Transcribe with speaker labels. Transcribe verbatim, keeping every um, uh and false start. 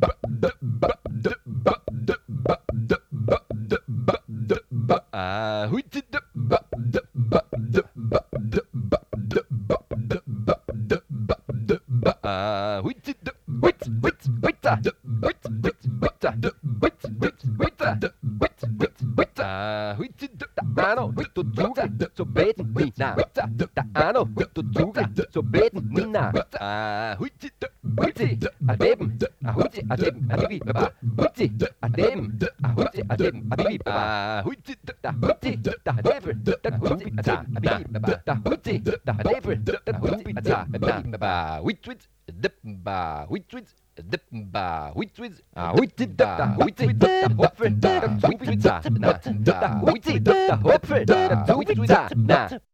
Speaker 1: Ah, oui, Ah, oui, wait, wait, wait, wait, wait, wait, wait, wait, wait, wait, wait, wait, ah, oui, da ano, to juga, so bet ni na, da ano, to juga, so bet ni na, ah, oui, wait, adem, ah, wait, adem, adibi, ba, wait, adem, ah, wait, adem, adibi, ba, wait, da, wait, da, never, da, wait, da, adibi, ba, da, wait, da, never, da, wait, da, adibi, ba, wait, wait, dip ba, wait, wait, dip ba, wait, wait, ah, wait, da, wait, da, hopper, da, wait, da, na, da, wait, da, hopper, da, wait, da, na.